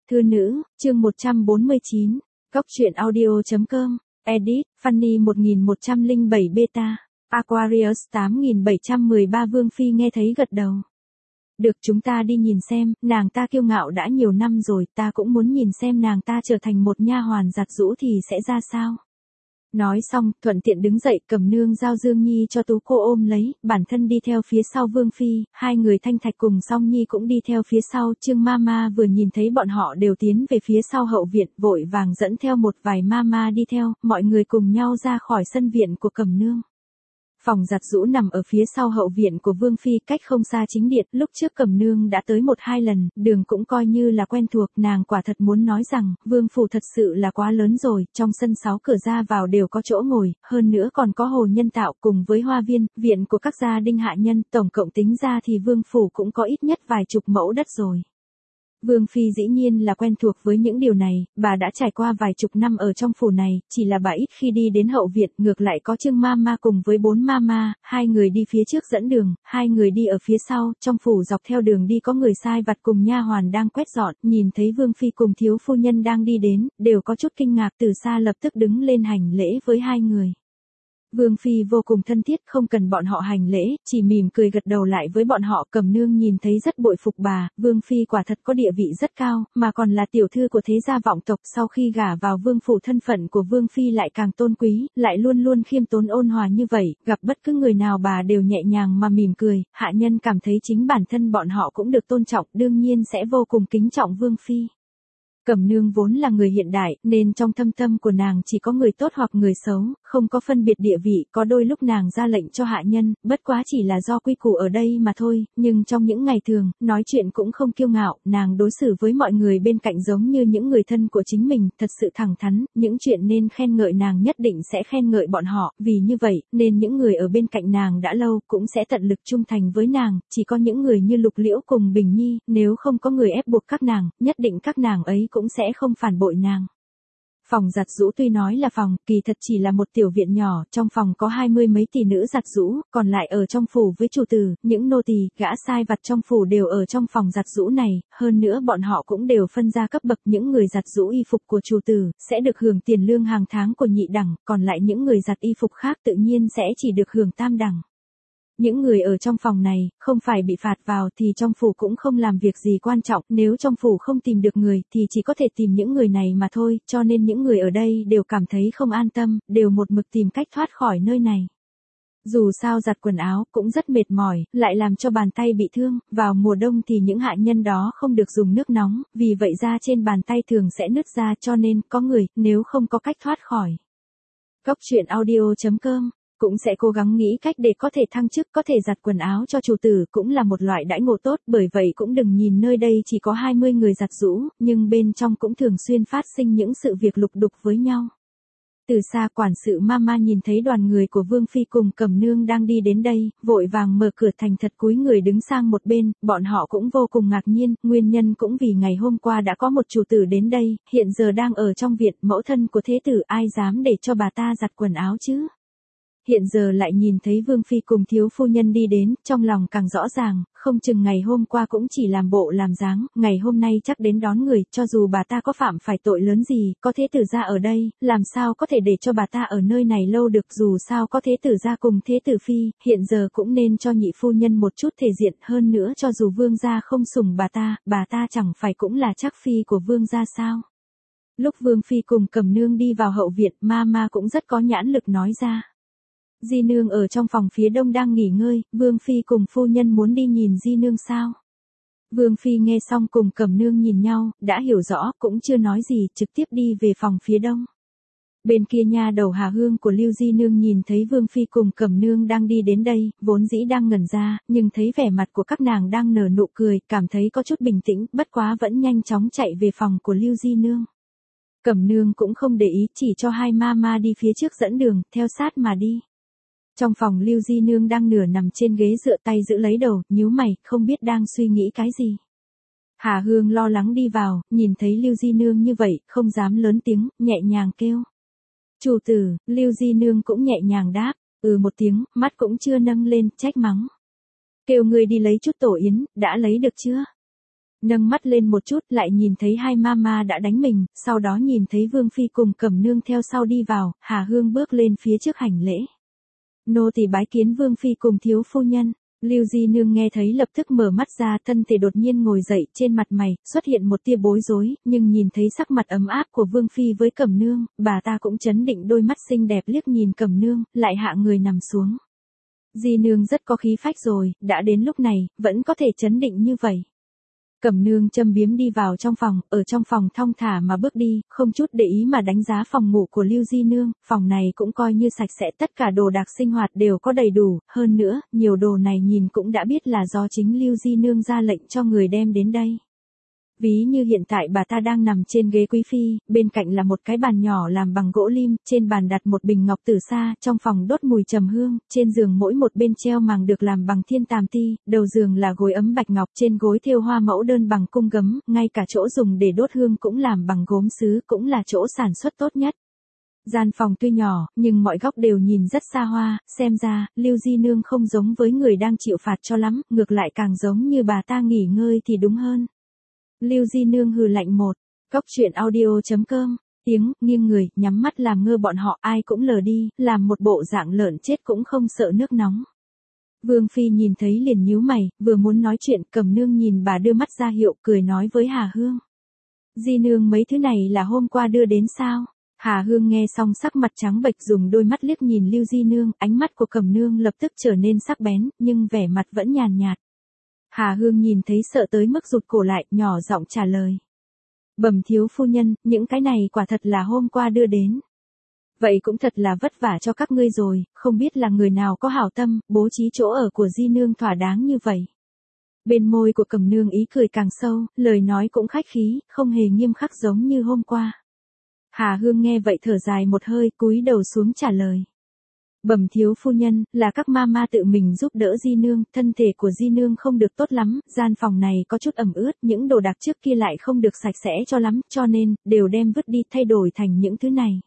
Thư nữ, chương 149, Cóc truyện audio.com, edit, Fanny 1107 beta, Aquarius 8713 Vương Phi nghe thấy gật đầu. Được, chúng ta đi nhìn xem, nàng ta kiêu ngạo đã nhiều năm rồi, ta cũng muốn nhìn xem nàng ta trở thành một nha hoàn giặt giũ thì sẽ ra sao. Nói xong, thuận tiện đứng dậy cầm nương giao Dương Nhi cho Tú cô ôm lấy, bản thân đi theo phía sau Vương Phi, hai người Thanh Thạch cùng Song Nhi cũng đi theo phía sau. Trương Mama vừa nhìn thấy bọn họ đều tiến về phía sau hậu viện, vội vàng dẫn theo một vài Mama đi theo, mọi người cùng nhau ra khỏi sân viện của Cẩm Nương. Phòng giặt giũ nằm ở phía sau hậu viện của Vương Phi, cách không xa chính điện. Lúc trước Cẩm Nương đã tới 1-2 lần, đường cũng coi như là quen thuộc. Nàng quả thật muốn nói rằng, Vương phủ thật sự là quá lớn rồi, trong sân 6 cửa ra vào đều có chỗ ngồi, hơn nữa còn có hồ nhân tạo cùng với hoa viên, viện của các gia đình hạ nhân, tổng cộng tính ra thì Vương phủ cũng có ít nhất vài chục mẫu đất rồi. Vương Phi dĩ nhiên là quen thuộc với những điều này, bà đã trải qua vài chục năm ở trong phủ này, chỉ là bà ít khi đi đến hậu viện, ngược lại có Trương Mama cùng với 4 Mama, hai người đi phía trước dẫn đường, hai người đi ở phía sau. Trong phủ dọc theo đường đi có người sai vặt cùng nha hoàn đang quét dọn, nhìn thấy Vương Phi cùng thiếu phu nhân đang đi đến, đều có chút kinh ngạc, từ xa lập tức đứng lên hành lễ với hai người. Vương Phi vô cùng thân thiết, không cần bọn họ hành lễ, chỉ mỉm cười gật đầu lại với bọn họ. Cẩm Nương nhìn thấy rất bội phục bà, Vương Phi quả thật có địa vị rất cao, mà còn là tiểu thư của thế gia vọng tộc. Sau khi gả vào Vương phủ, thân phận của Vương Phi lại càng tôn quý, lại luôn luôn khiêm tốn ôn hòa như vậy, gặp bất cứ người nào bà đều nhẹ nhàng mà mỉm cười. Hạ nhân cảm thấy chính bản thân bọn họ cũng được tôn trọng, đương nhiên sẽ vô cùng kính trọng Vương Phi. Cẩm Nương vốn là người hiện đại, nên trong thâm tâm của nàng chỉ có người tốt hoặc người xấu, không có phân biệt địa vị. Có đôi lúc nàng ra lệnh cho hạ nhân, bất quá chỉ là do quy củ ở đây mà thôi, nhưng trong những ngày thường, nói chuyện cũng không kiêu ngạo, nàng đối xử với mọi người bên cạnh giống như những người thân của chính mình, thật sự thẳng thắn, những chuyện nên khen ngợi nàng nhất định sẽ khen ngợi bọn họ, vì như vậy, nên những người ở bên cạnh nàng đã lâu cũng sẽ tận lực trung thành với nàng, chỉ có những người như Lục Liễu cùng Bình Nhi, nếu không có người ép buộc các nàng, nhất định các nàng ấy cũng sẽ không phản bội nàng. Phòng giặt giũ tuy nói là phòng, kỳ thật chỉ là một tiểu viện nhỏ, trong phòng có 20 mấy tỷ nữ giặt giũ, còn lại ở trong phủ với chủ tử, những nô tỳ, gã sai vặt trong phủ đều ở trong phòng giặt giũ này, hơn nữa bọn họ cũng đều phân ra cấp bậc. Những người giặt giũ y phục của chủ tử sẽ được hưởng tiền lương hàng tháng của nhị đẳng, còn lại những người giặt y phục khác tự nhiên sẽ chỉ được hưởng tam đẳng. Những người ở trong phòng này, không phải bị phạt vào thì trong phủ cũng không làm việc gì quan trọng, nếu trong phủ không tìm được người thì chỉ có thể tìm những người này mà thôi, cho nên những người ở đây đều cảm thấy không an tâm, đều một mực tìm cách thoát khỏi nơi này. Dù sao giặt quần áo cũng rất mệt mỏi, lại làm cho bàn tay bị thương, vào mùa đông thì những hạ nhân đó không được dùng nước nóng, vì vậy da trên bàn tay thường sẽ nứt ra, cho nên có người, nếu không có cách thoát khỏi. Cóc truyện audio.com cũng sẽ cố gắng nghĩ cách để có thể thăng chức, có thể giặt quần áo cho chủ tử, cũng là một loại đãi ngộ tốt. Bởi vậy cũng đừng nhìn nơi đây chỉ có 20 người giặt giũ, nhưng bên trong cũng thường xuyên phát sinh những sự việc lục đục với nhau. Từ xa quản sự Mama nhìn thấy đoàn người của Vương Phi cùng Cẩm Nương đang đi đến đây, vội vàng mở cửa thành thật cúi người đứng sang một bên, bọn họ cũng vô cùng ngạc nhiên, nguyên nhân cũng vì ngày hôm qua đã có một chủ tử đến đây, hiện giờ đang ở trong viện, mẫu thân của thế tử, ai dám để cho bà ta giặt quần áo chứ? Hiện giờ lại nhìn thấy Vương Phi cùng thiếu phu nhân đi đến, trong lòng càng rõ ràng, không chừng ngày hôm qua cũng chỉ làm bộ làm dáng, ngày hôm nay chắc đến đón người, cho dù bà ta có phạm phải tội lớn gì, có thế tử gia ở đây, làm sao có thể để cho bà ta ở nơi này lâu được. Dù sao có thế tử gia cùng thế tử phi, hiện giờ cũng nên cho nhị phu nhân một chút thể diện, hơn nữa cho dù vương gia không sủng bà ta chẳng phải cũng là trác phi của vương gia sao. Lúc Vương Phi cùng Cẩm Nương đi vào hậu viện, Mama cũng rất có nhãn lực nói ra. Di nương ở trong phòng phía đông đang nghỉ ngơi, Vương Phi cùng phu nhân muốn đi nhìn Di nương sao? Vương Phi nghe xong cùng Cẩm Nương nhìn nhau, đã hiểu rõ, cũng chưa nói gì, trực tiếp đi về phòng phía đông. Bên kia nha đầu Hà Hương của Lưu Di nương nhìn thấy Vương Phi cùng Cẩm Nương đang đi đến đây, vốn dĩ đang ngẩn ra, nhưng thấy vẻ mặt của các nàng đang nở nụ cười, cảm thấy có chút bình tĩnh, bất quá vẫn nhanh chóng chạy về phòng của Lưu Di nương. Cẩm Nương cũng không để ý, chỉ cho hai Mama đi phía trước dẫn đường, theo sát mà đi. Trong phòng Lưu Di nương đang nửa nằm trên ghế dựa, tay giữ lấy đầu, nhíu mày, không biết đang suy nghĩ cái gì. Hà Hương lo lắng đi vào, nhìn thấy Lưu Di nương như vậy, không dám lớn tiếng, nhẹ nhàng kêu. Chủ tử. Lưu Di nương cũng nhẹ nhàng đáp, một tiếng, mắt cũng chưa nâng lên, trách mắng. Kêu người đi lấy chút tổ yến, đã lấy được chưa? Nâng mắt lên một chút lại nhìn thấy hai mama đã đánh mình, sau đó nhìn thấy Vương Phi cùng Cẩm Nương theo sau đi vào, Hà Hương bước lên phía trước hành lễ. Nô tỳ bái kiến Vương Phi cùng thiếu phu nhân. Lưu Di Nương nghe thấy lập tức mở mắt ra, thân thể đột nhiên ngồi dậy, trên mặt mày xuất hiện một tia bối rối, nhưng nhìn thấy sắc mặt ấm áp của Vương Phi với Cẩm Nương, bà ta cũng chấn định, đôi mắt xinh đẹp liếc nhìn Cẩm Nương, lại hạ người nằm xuống. Di Nương rất có khí phách rồi, đã đến lúc này, vẫn có thể chấn định như vậy. Cẩm Nương châm biếm đi vào trong phòng, ở trong phòng thong thả mà bước đi, không chút để ý mà đánh giá phòng ngủ của Lưu Di Nương, phòng này cũng coi như sạch sẽ, tất cả đồ đạc sinh hoạt đều có đầy đủ, hơn nữa, nhiều đồ này nhìn cũng đã biết là do chính Lưu Di Nương ra lệnh cho người đem đến đây. Ví như hiện tại bà ta đang nằm trên ghế quý phi, bên cạnh là một cái bàn nhỏ làm bằng gỗ lim, trên bàn đặt một bình ngọc tử sa, trong phòng đốt mùi trầm hương, trên giường mỗi một bên treo màng được làm bằng thiên tàm ti, đầu giường là gối ấm bạch ngọc, trên gối thêu hoa mẫu đơn bằng cung gấm, ngay cả chỗ dùng để đốt hương cũng làm bằng gốm sứ, cũng là chỗ sản xuất tốt nhất. Gian phòng tuy nhỏ, nhưng mọi góc đều nhìn rất xa hoa, xem ra, Lưu Di Nương không giống với người đang chịu phạt cho lắm, ngược lại càng giống như bà ta nghỉ ngơi thì đúng hơn. Lưu Di Nương hừ lạnh một. Cóc truyện audio.com. Tiếng, nghiêng người, nhắm mắt làm ngơ bọn họ, ai cũng lờ đi, làm một bộ dạng lợn chết cũng không sợ nước nóng. Vương Phi nhìn thấy liền nhíu mày, vừa muốn nói chuyện, Cẩm Nương nhìn bà đưa mắt ra hiệu, cười nói với Hà Hương. Di Nương mấy thứ này là hôm qua đưa đến sao? Hà Hương nghe xong sắc mặt trắng bệch, dùng đôi mắt liếc nhìn Lưu Di Nương, ánh mắt của Cẩm Nương lập tức trở nên sắc bén, nhưng vẻ mặt vẫn nhàn nhạt. Hà Hương nhìn thấy sợ tới mức rụt cổ lại, nhỏ giọng trả lời. Bẩm thiếu phu nhân, những cái này quả thật là hôm qua đưa đến. Vậy cũng thật là vất vả cho các ngươi rồi, không biết là người nào có hảo tâm, bố trí chỗ ở của Di Nương thỏa đáng như vậy. Bên môi của Cẩm Nương ý cười càng sâu, lời nói cũng khách khí, không hề nghiêm khắc giống như hôm qua. Hà Hương nghe vậy thở dài một hơi, cúi đầu xuống trả lời. Bẩm thiếu phu nhân, là các mama tự mình giúp đỡ Di Nương, thân thể của Di Nương không được tốt lắm, gian phòng này có chút ẩm ướt, những đồ đạc trước kia lại không được sạch sẽ cho lắm, cho nên, đều đem vứt đi thay đổi thành những thứ này.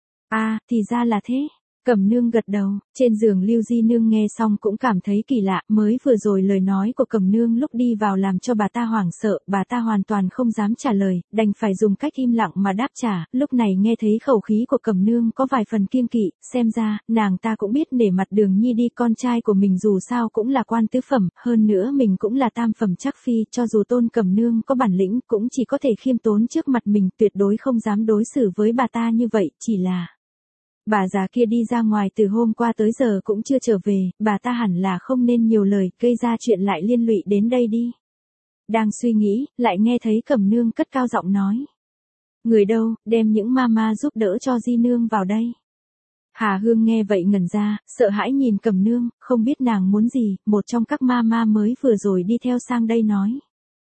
À, thì ra là thế. Cẩm Nương gật đầu, trên giường Lưu Di Nương nghe xong cũng cảm thấy kỳ lạ, mới vừa rồi lời nói của Cẩm Nương lúc đi vào làm cho bà ta hoảng sợ, bà ta hoàn toàn không dám trả lời, đành phải dùng cách im lặng mà đáp trả, lúc này nghe thấy khẩu khí của Cẩm Nương có vài phần kiêng kỵ, xem ra, nàng ta cũng biết nể mặt Đường Nhi đi, con trai của mình dù sao cũng là quan tứ phẩm, hơn nữa mình cũng là tam phẩm chắc phi, cho dù Tôn Cẩm Nương có bản lĩnh cũng chỉ có thể khiêm tốn trước mặt mình, tuyệt đối không dám đối xử với bà ta như vậy, chỉ là... Bà già kia đi ra ngoài từ hôm qua tới giờ cũng chưa trở về, bà ta hẳn là không nên nhiều lời, gây ra chuyện lại liên lụy đến đây đi. Đang suy nghĩ, lại nghe thấy Cẩm Nương cất cao giọng nói. Người đâu, đem những mama giúp đỡ cho Di Nương vào đây. Hà Hương nghe vậy ngẩn ra, sợ hãi nhìn Cẩm Nương, không biết nàng muốn gì, một trong các mama mới vừa rồi đi theo sang đây nói.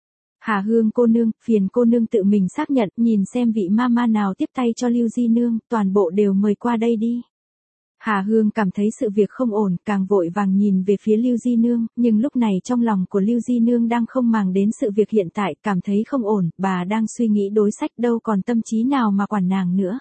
Hà Hương cô nương, phiền cô nương tự mình xác nhận, nhìn xem vị mama nào tiếp tay cho Lưu Di Nương, toàn bộ đều mời qua đây đi. Hà Hương cảm thấy sự việc không ổn, càng vội vàng nhìn về phía Lưu Di Nương, nhưng lúc này trong lòng của Lưu Di Nương đang không màng đến sự việc hiện tại, cảm thấy không ổn, bà đang suy nghĩ đối sách, đâu còn tâm trí nào mà quản nàng nữa.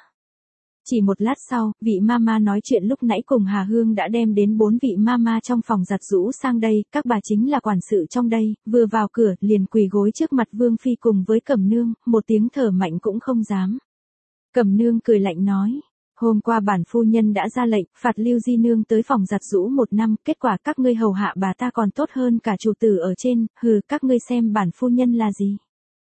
Chỉ một lát sau, vị mama nói chuyện lúc nãy cùng Hà Hương đã đem đến 4 vị mama trong phòng giặt giũ sang đây, các bà chính là quản sự trong đây, vừa vào cửa, liền quỳ gối trước mặt Vương Phi cùng với Cẩm Nương, một tiếng thở mạnh cũng không dám. Cẩm Nương cười lạnh nói, hôm qua bản phu nhân đã ra lệnh, phạt Lưu Di Nương tới phòng giặt giũ 1 năm, kết quả các ngươi hầu hạ bà ta còn tốt hơn cả chủ tử ở trên, hừ, các ngươi xem bản phu nhân là gì.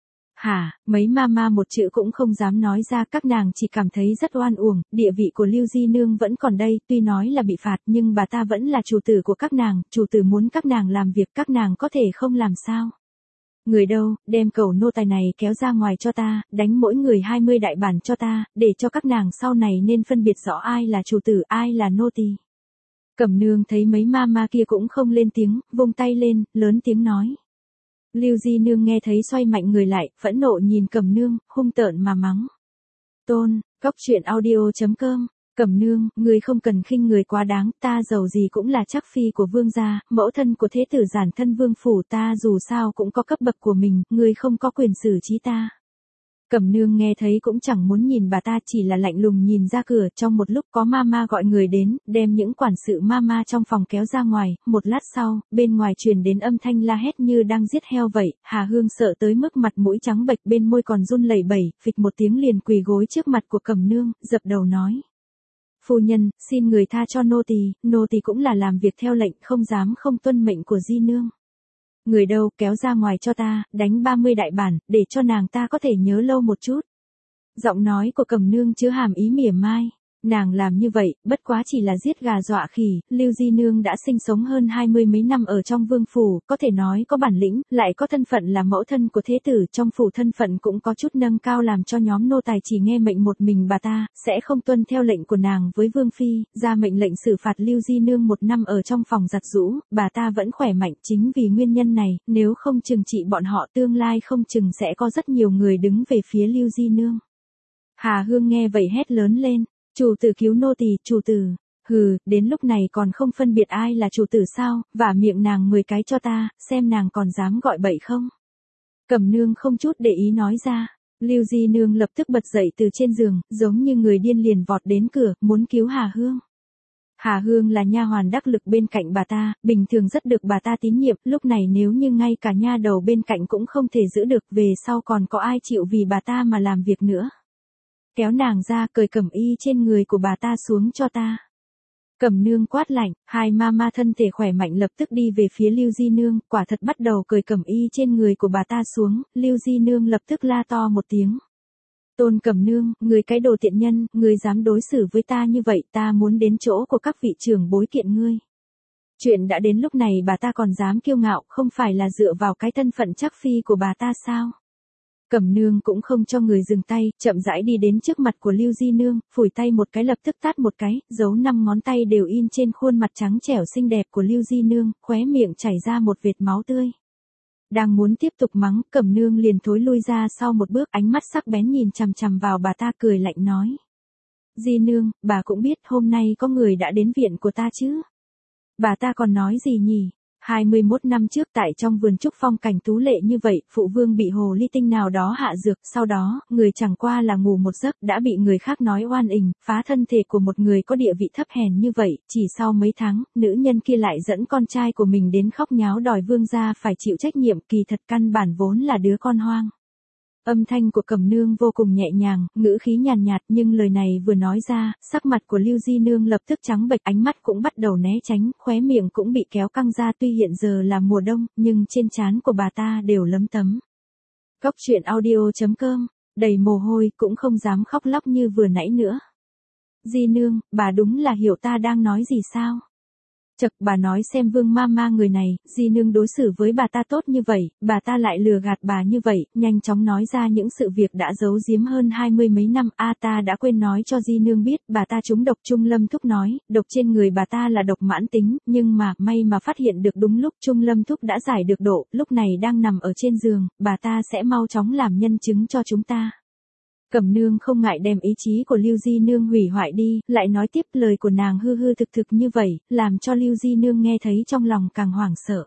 Hả, mấy mama một chữ cũng không dám nói ra, các nàng chỉ cảm thấy rất oan uổng, địa vị của Lưu Di Nương vẫn còn đây, tuy nói là bị phạt nhưng bà ta vẫn là chủ tử của các nàng, chủ tử muốn các nàng làm việc các nàng có thể không làm sao. Người đâu, đem cẩu nô tài này kéo ra ngoài cho ta, đánh mỗi người 20 đại bản cho ta, để cho các nàng sau này nên phân biệt rõ ai là chủ tử, ai là nô tỳ. Cẩm Nương thấy mấy mama kia cũng không lên tiếng, vung tay lên, lớn tiếng nói. Lưu Di Nương nghe thấy xoay mạnh người lại, phẫn nộ nhìn Cẩm Nương, hung tợn mà mắng. Tôn, cóc truyện audio.com. Cẩm Nương, người không cần khinh người quá đáng, ta dầu gì cũng là chắc phi của vương gia, mẫu thân của thế tử giản thân vương phủ, ta dù sao cũng có cấp bậc của mình, người không có quyền xử trí ta. Cẩm Nương nghe thấy cũng chẳng muốn nhìn bà ta, chỉ là lạnh lùng nhìn ra cửa. Trong một lúc có mama gọi người đến, đem những quản sự mama trong phòng kéo ra ngoài. Một lát sau, bên ngoài truyền đến âm thanh la hét như đang giết heo vậy. Hà Hương sợ tới mức mặt mũi trắng bệch, bên môi còn run lẩy bẩy, phịch một tiếng liền quỳ gối trước mặt của Cẩm Nương, dập đầu nói: Phu nhân, xin người tha cho nô tỳ cũng là làm việc theo lệnh, không dám không tuân mệnh của di nương. Người đâu, kéo ra ngoài cho ta, đánh 30 đại bản, để cho nàng ta có thể nhớ lâu một chút. Giọng nói của Cẩm Nương chứa hàm ý mỉa mai. Nàng làm như vậy, bất quá chỉ là giết gà dọa khỉ. Lưu Di Nương đã sinh sống hơn 20 mấy năm ở trong vương phủ, có thể nói có bản lĩnh, lại có thân phận là mẫu thân của thế tử, trong phủ thân phận cũng có chút nâng cao, làm cho nhóm nô tài chỉ nghe mệnh một mình bà ta, sẽ không tuân theo lệnh của nàng với vương phi, ra mệnh lệnh xử phạt Lưu Di Nương 1 năm ở trong phòng giặt giũ. Bà ta vẫn khỏe mạnh, chính vì nguyên nhân này, nếu không trừng trị bọn họ, tương lai không chừng sẽ có rất nhiều người đứng về phía Lưu Di Nương. Hà Hương nghe vậy hét lớn lên: Chủ tử cứu nô tỳ, chủ tử. Hừ, đến lúc này còn không phân biệt ai là chủ tử sao, vả miệng nàng 10 cái cho ta, xem nàng còn dám gọi bậy không. Cẩm Nương không chút để ý nói ra. Lưu Di Nương lập tức bật dậy từ trên giường, giống như người điên liền vọt đến cửa, muốn cứu Hà Hương. Hà Hương là nha hoàn đắc lực bên cạnh bà ta, bình thường rất được bà ta tín nhiệm, lúc này nếu như ngay cả nha đầu bên cạnh cũng không thể giữ được, về sau còn có ai chịu vì bà ta mà làm việc nữa. Kéo nàng ra, cởi cẩm y trên người của bà ta xuống cho ta. Cẩm Nương quát lạnh, hai mama thân thể khỏe mạnh lập tức đi về phía Lưu Di Nương, quả thật bắt đầu cởi cẩm y trên người của bà ta xuống. Lưu Di Nương lập tức la to một tiếng: Tôn Cẩm Nương, người cái đồ tiện nhân, người dám đối xử với ta như vậy, ta muốn đến chỗ của các vị trưởng bối kiện ngươi. Chuyện đã đến lúc này bà ta còn dám kiêu ngạo, không phải là dựa vào cái thân phận chắc phi của bà ta sao? Cẩm Nương cũng không cho người dừng tay, chậm rãi đi đến trước mặt của Lưu Di Nương, phủi tay một cái lập tức tát một cái, dấu 5 ngón tay đều in trên khuôn mặt trắng trẻo xinh đẹp của Lưu Di Nương, khóe miệng chảy ra một vệt máu tươi. Đang muốn tiếp tục mắng, Cẩm Nương liền thối lui ra sau một bước, ánh mắt sắc bén nhìn chằm chằm vào bà ta, cười lạnh nói: Di Nương, bà cũng biết hôm nay có người đã đến viện của ta chứ? Bà ta còn nói gì nhỉ? 21 năm trước tại trong vườn trúc phong cảnh tú lệ như vậy, phụ vương bị hồ ly tinh nào đó hạ dược, sau đó, người chẳng qua là ngủ một giấc đã bị người khác nói oan ình, phá thân thể của một người có địa vị thấp hèn như vậy, chỉ sau mấy tháng, nữ nhân kia lại dẫn con trai của mình đến khóc nháo đòi vương gia phải chịu trách nhiệm, kỳ thật căn bản vốn là đứa con hoang. Âm thanh của Cẩm Nương vô cùng nhẹ nhàng, ngữ khí nhàn nhạt, nhưng lời này vừa nói ra, sắc mặt của Lưu Di Nương lập tức trắng bệch, ánh mắt cũng bắt đầu né tránh, khóe miệng cũng bị kéo căng ra, tuy hiện giờ là mùa đông, nhưng trên trán của bà ta đều lấm tấm. Góc truyện audio.com, đầy mồ hôi, cũng không dám khóc lóc như vừa nãy nữa. Di Nương, bà đúng là hiểu ta đang nói gì sao? Chậc, bà nói xem vương mama người này, Di Nương đối xử với bà ta tốt như vậy, bà ta lại lừa gạt bà như vậy, nhanh chóng nói ra những sự việc đã giấu giếm hơn 20 mấy năm. Ta đã quên nói cho Di Nương biết, bà ta trúng độc. Trung Lâm Thúc nói, độc trên người bà ta là độc mãn tính, nhưng mà, may mà phát hiện được đúng lúc. Trung Lâm Thúc đã giải được độ, lúc này đang nằm ở trên giường, bà ta sẽ mau chóng làm nhân chứng cho chúng ta. Cẩm Nương không ngại đem ý chí của Lưu Di Nương hủy hoại đi, lại nói tiếp, lời của nàng hư hư thực thực như vậy, làm cho Lưu Di Nương nghe thấy trong lòng càng hoảng sợ.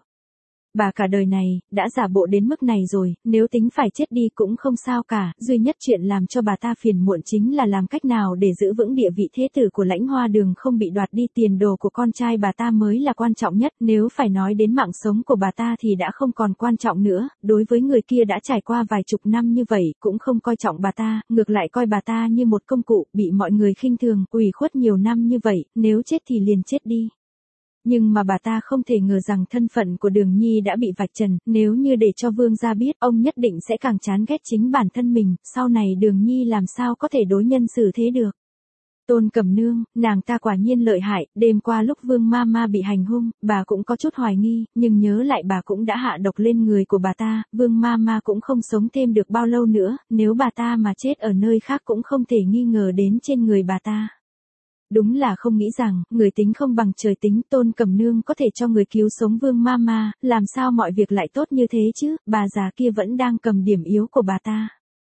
Bà cả đời này, đã giả bộ đến mức này rồi, nếu tính phải chết đi cũng không sao cả, duy nhất chuyện làm cho bà ta phiền muộn chính là làm cách nào để giữ vững địa vị thế tử của Lãnh Hoa Đường không bị đoạt đi, tiền đồ của con trai bà ta mới là quan trọng nhất, nếu phải nói đến mạng sống của bà ta thì đã không còn quan trọng nữa, đối với người kia đã trải qua vài chục năm như vậy, cũng không coi trọng bà ta, ngược lại coi bà ta như một công cụ, bị mọi người khinh thường, ủy khuất nhiều năm như vậy, nếu chết thì liền chết đi. Nhưng mà bà ta không thể ngờ rằng thân phận của Đường Nhi đã bị vạch trần, nếu như để cho vương gia biết, ông nhất định sẽ càng chán ghét chính bản thân mình, sau này Đường Nhi làm sao có thể đối nhân xử thế được. Tôn Cẩm Nương, nàng ta quả nhiên lợi hại, đêm qua lúc vương mama bị hành hung, bà cũng có chút hoài nghi, nhưng nhớ lại bà cũng đã hạ độc lên người của bà ta, vương mama cũng không sống thêm được bao lâu nữa, nếu bà ta mà chết ở nơi khác cũng không thể nghi ngờ đến trên người bà ta. Đúng là không nghĩ rằng, người tính không bằng trời tính, Tôn Cẩm Nương có thể cho người cứu sống vương mama, làm sao mọi việc lại tốt như thế chứ, bà già kia vẫn đang cầm điểm yếu của bà ta.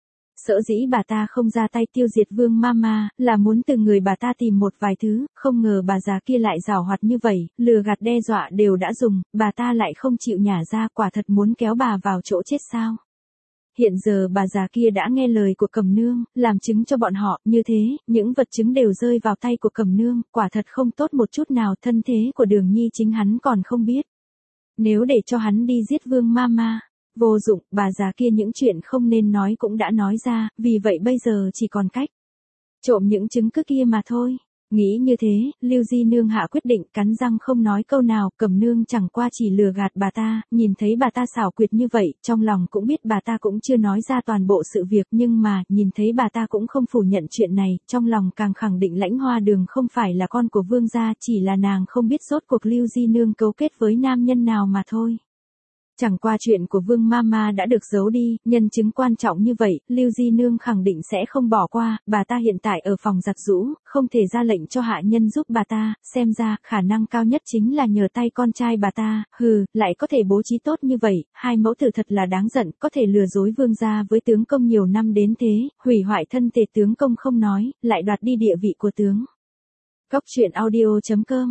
Sở dĩ bà ta không ra tay tiêu diệt vương mama, là muốn từ người bà ta tìm một vài thứ, không ngờ bà già kia lại giảo hoạt như vậy, lừa gạt đe dọa đều đã dùng, bà ta lại không chịu nhả ra, quả thật muốn kéo bà vào chỗ chết sao. Hiện giờ bà già kia đã nghe lời của Cẩm Nương, làm chứng cho bọn họ, như thế, những vật chứng đều rơi vào tay của Cẩm Nương, quả thật không tốt một chút nào, thân thế của Đường Nhi chính hắn còn không biết. Nếu để cho hắn đi giết Vương Mama, vô dụng, bà già kia những chuyện không nên nói cũng đã nói ra, vì vậy bây giờ chỉ còn cách trộm những chứng cứ kia mà thôi. Nghĩ như thế, Lưu Di Nương hạ quyết định, cắn răng không nói câu nào, Cẩm Nương chẳng qua chỉ lừa gạt bà ta, nhìn thấy bà ta xảo quyệt như vậy, trong lòng cũng biết bà ta cũng chưa nói ra toàn bộ sự việc, nhưng mà, nhìn thấy bà ta cũng không phủ nhận chuyện này, trong lòng càng khẳng định Lãnh Hoa Đường không phải là con của Vương gia, chỉ là nàng không biết rốt cuộc Lưu Di Nương cấu kết với nam nhân nào mà thôi. Chẳng qua chuyện của Vương Mama đã được giấu đi, nhân chứng quan trọng như vậy, Lưu Di Nương khẳng định sẽ không bỏ qua, bà ta hiện tại ở phòng giặt giũ, không thể ra lệnh cho hạ nhân giúp bà ta, xem ra, khả năng cao nhất chính là nhờ tay con trai bà ta, lại có thể bố trí tốt như vậy, hai mẫu tử thật là đáng giận, có thể lừa dối Vương gia với tướng công nhiều năm đến thế, hủy hoại thân thể tướng công không nói, lại đoạt đi địa vị của tướng. Góc truyện audio.com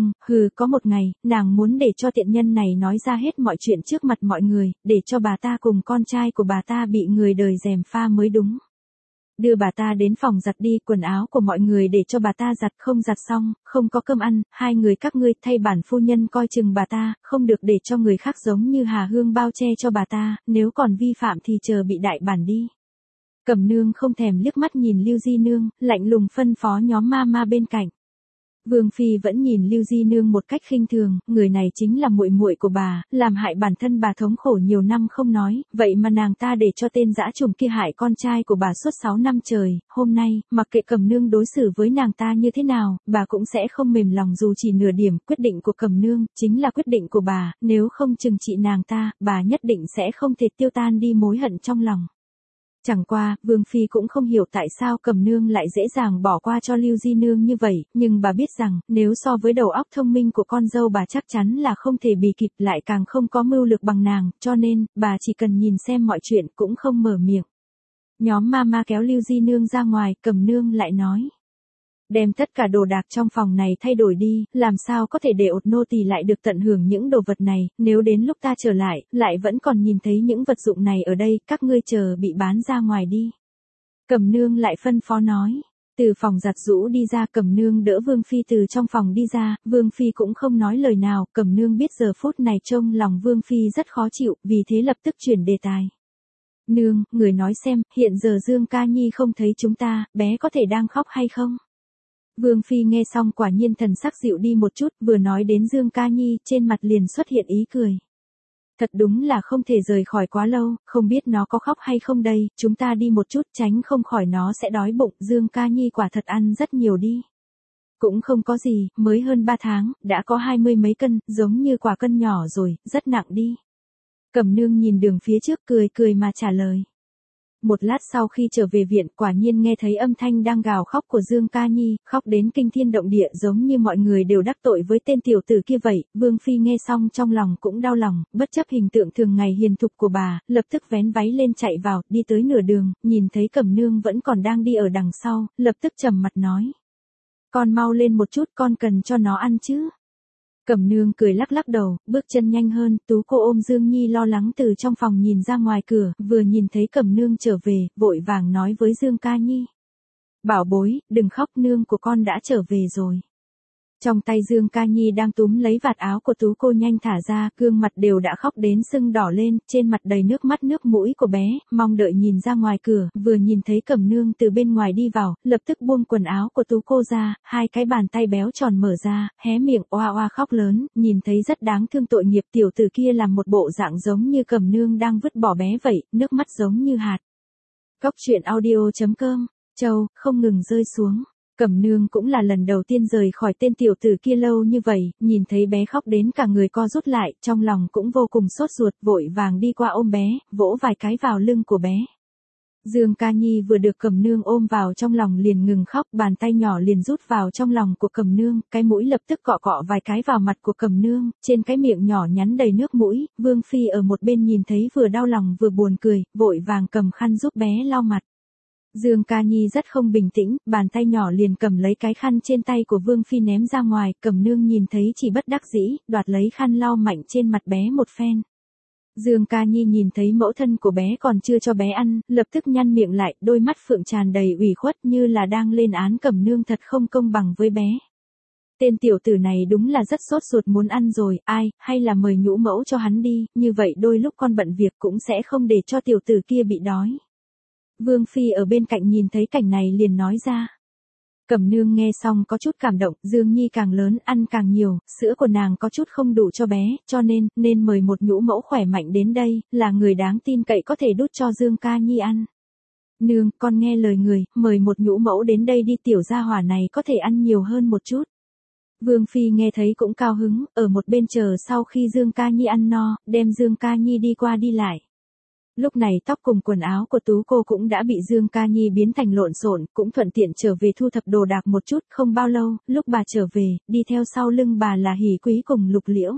có một ngày, nàng muốn để cho tiện nhân này nói ra hết mọi chuyện trước mặt mọi người, để cho bà ta cùng con trai của bà ta bị người đời gièm pha mới đúng. Đưa bà ta đến phòng giặt đi, quần áo của mọi người để cho bà ta giặt, không giặt xong, không có cơm ăn, hai người các ngươi thay bản phu nhân coi chừng bà ta, không được để cho người khác giống như Hà Hương bao che cho bà ta, nếu còn vi phạm thì chờ bị đại bản đi. Cẩm Nương không thèm liếc mắt nhìn Lưu Di Nương, lạnh lùng phân phó nhóm ma bên cạnh. Vương phi vẫn nhìn Lưu Di Nương một cách khinh thường, người này chính là muội muội của bà, làm hại bản thân bà thống khổ nhiều năm không nói, vậy mà nàng ta để cho tên dã trùng kia hại con trai của bà suốt 6 năm trời, hôm nay, mặc kệ Cẩm Nương đối xử với nàng ta như thế nào, bà cũng sẽ không mềm lòng dù chỉ nửa điểm, quyết định của Cẩm Nương chính là quyết định của bà, nếu không trừng trị nàng ta, bà nhất định sẽ không thể tiêu tan đi mối hận trong lòng. Chẳng qua, Vương phi cũng không hiểu tại sao Cẩm Nương lại dễ dàng bỏ qua cho Lưu Di Nương như vậy, nhưng bà biết rằng, nếu so với đầu óc thông minh của con dâu bà chắc chắn là không thể bì kịp, lại càng không có mưu lược bằng nàng, cho nên, bà chỉ cần nhìn xem mọi chuyện cũng không mở miệng. Nhóm ma kéo Lưu Di Nương ra ngoài, Cẩm Nương lại nói. Đem tất cả đồ đạc trong phòng này thay đổi đi, làm sao có thể để ột nô tỳ lại được tận hưởng những đồ vật này, nếu đến lúc ta trở lại vẫn còn nhìn thấy những vật dụng này ở đây, các ngươi chờ bị bán ra ngoài đi. Cẩm Nương lại phân phó nói. Từ phòng giặt giũ đi ra, Cẩm Nương đỡ Vương phi từ trong phòng đi ra, Vương phi cũng không nói lời nào, Cẩm Nương biết giờ phút này trông lòng Vương phi rất khó chịu, vì thế lập tức chuyển đề tài. Nương, người nói xem, hiện giờ Dương Ca Nhi không thấy chúng ta, bé có thể đang khóc hay không? Vương phi nghe xong quả nhiên thần sắc dịu đi một chút, vừa nói đến Dương Ca Nhi, trên mặt liền xuất hiện ý cười. Thật đúng là không thể rời khỏi quá lâu, không biết nó có khóc hay không đây, chúng ta đi một chút, tránh không khỏi nó sẽ đói bụng, Dương Ca Nhi quả thật ăn rất nhiều đi. Cũng không có gì, mới hơn 3 tháng, đã có 20 mấy cân, giống như quả cân nhỏ rồi, rất nặng đi. Cẩm Nương nhìn đường phía trước cười mà trả lời. Một lát sau khi trở về viện, quả nhiên nghe thấy âm thanh đang gào khóc của Dương Ca Nhi, khóc đến kinh thiên động địa, giống như mọi người đều đắc tội với tên tiểu tử kia vậy. Vương phi nghe xong trong lòng cũng đau lòng, bất chấp hình tượng thường ngày hiền thục của bà, lập tức vén váy lên chạy vào, đi tới nửa đường, nhìn thấy Cẩm Nương vẫn còn đang đi ở đằng sau, lập tức trầm mặt nói. Con mau lên một chút, con cần cho nó ăn chứ. Cẩm Nương cười lắc đầu, bước chân nhanh hơn, Tú cô ôm Dương Nhi lo lắng từ trong phòng nhìn ra ngoài cửa, vừa nhìn thấy Cẩm Nương trở về, vội vàng nói với Dương Ca Nhi. Bảo bối, đừng khóc, nương của con đã trở về rồi. Trong tay Dương Ca Nhi đang túm lấy vạt áo của Tú cô nhanh thả ra, gương mặt đều đã khóc đến sưng đỏ lên, trên mặt đầy nước mắt nước mũi của bé, mong đợi nhìn ra ngoài cửa, vừa nhìn thấy Cẩm Nương từ bên ngoài đi vào, lập tức buông quần áo của Tú cô ra, hai cái bàn tay béo tròn mở ra, hé miệng oa khóc lớn, nhìn thấy rất đáng thương, tội nghiệp tiểu tử kia làm một bộ dạng giống như Cẩm Nương đang vứt bỏ bé vậy, nước mắt giống như hạt. Góc truyện audio.com, Châu, không ngừng rơi xuống. Cẩm Nương cũng là lần đầu tiên rời khỏi tên tiểu tử kia lâu như vậy, nhìn thấy bé khóc đến cả người co rút lại, trong lòng cũng vô cùng sốt ruột, vội vàng đi qua ôm bé, vỗ vài cái vào lưng của bé. Dương Ca Nhi vừa được Cẩm Nương ôm vào trong lòng liền ngừng khóc, bàn tay nhỏ liền rút vào trong lòng của Cẩm Nương, cái mũi lập tức cọ vài cái vào mặt của Cẩm Nương, trên cái miệng nhỏ nhắn đầy nước mũi, Vương phi ở một bên nhìn thấy vừa đau lòng vừa buồn cười, vội vàng cầm khăn giúp bé lau mặt. Dương Ca Nhi rất không bình tĩnh, bàn tay nhỏ liền cầm lấy cái khăn trên tay của Vương phi ném ra ngoài, Cẩm Nương nhìn thấy chỉ bất đắc dĩ, đoạt lấy khăn lau mạnh trên mặt bé một phen. Dương Ca Nhi nhìn thấy mẫu thân của bé còn chưa cho bé ăn, lập tức nhăn miệng lại, đôi mắt phượng tràn đầy ủy khuất như là đang lên án Cẩm Nương thật không công bằng với bé. Tên tiểu tử này đúng là rất sốt ruột muốn ăn rồi, hay là mời nhũ mẫu cho hắn đi, như vậy đôi lúc con bận việc cũng sẽ không để cho tiểu tử kia bị đói. Vương Phi ở bên cạnh nhìn thấy cảnh này liền nói ra. Cẩm Nương nghe xong có chút cảm động, Dương Nhi càng lớn ăn càng nhiều, sữa của nàng có chút không đủ cho bé, cho nên mời một nhũ mẫu khỏe mạnh đến đây, là người đáng tin cậy có thể đút cho Dương Ca Nhi ăn. Nương, con nghe lời người, mời một nhũ mẫu đến đây đi, tiểu gia hỏa này có thể ăn nhiều hơn một chút. Vương Phi nghe thấy cũng cao hứng, ở một bên chờ sau khi Dương Ca Nhi ăn no, đem Dương Ca Nhi đi qua đi lại. Lúc này tóc cùng quần áo của Tú cô cũng đã bị Dương Ca Nhi biến thành lộn xộn, cũng thuận tiện trở về thu thập đồ đạc một chút, không bao lâu, lúc bà trở về, đi theo sau lưng bà là Hỷ Quý cùng Lục Liễu.